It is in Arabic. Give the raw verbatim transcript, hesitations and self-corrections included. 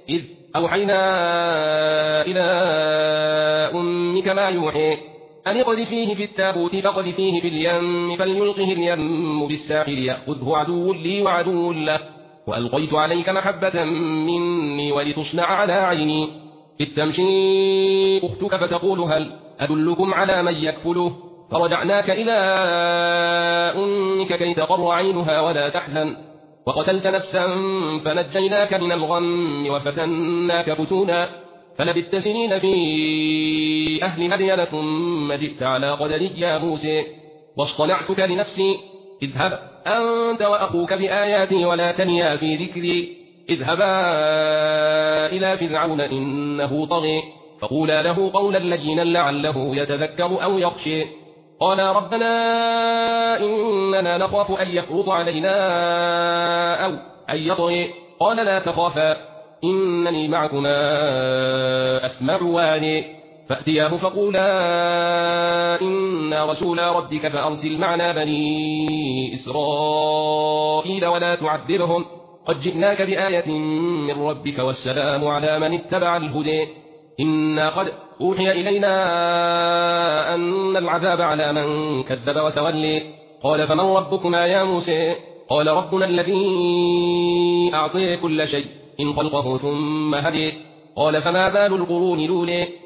إذ أوحينا إلى أمك ما يوحي أن اقذفيه في التابوت فاقذفيه في اليم فليلقه اليم بالساحل يأخذه عدو لي وعدو له وألقيت عليك محبة مني ولتصنع على عيني إذ تمشي أختك فتقول هل أدلكم على من يكفله فرجعناك إلى أمك كي تقر عينها ولا تحزن وقتلت نفسا فنجيناك من الغم وفتناك فتونا فلبثت سنين في أهل مدين ثم جئت على قدري يا موسى واصطنعتك لنفسي اذهب أنت وأخوك بآياتي ولا تنيا في ذكري اذهبا إلى فرعون إنه طغي فقولا له قولا لينا لعله يتذكر أو يخشى قال ربنا إننا نخاف أن يفرط علينا أو أن يطغي قال لا تخافا إنني معكما أسمع واري فأتياه فقولا إنا رسولا ربك فأرسل معنا بني إسرائيل ولا تعذبهم قد جئناك بآية من ربك والسلام على من اتبع الهدى إنا قد أوحي إلينا أن العذاب على من كذب وتولي قال فمن ربكما يا موسى قال ربنا الذي أعطي كل شيء إن خلقه ثم هدي قال فما بال القرون لولي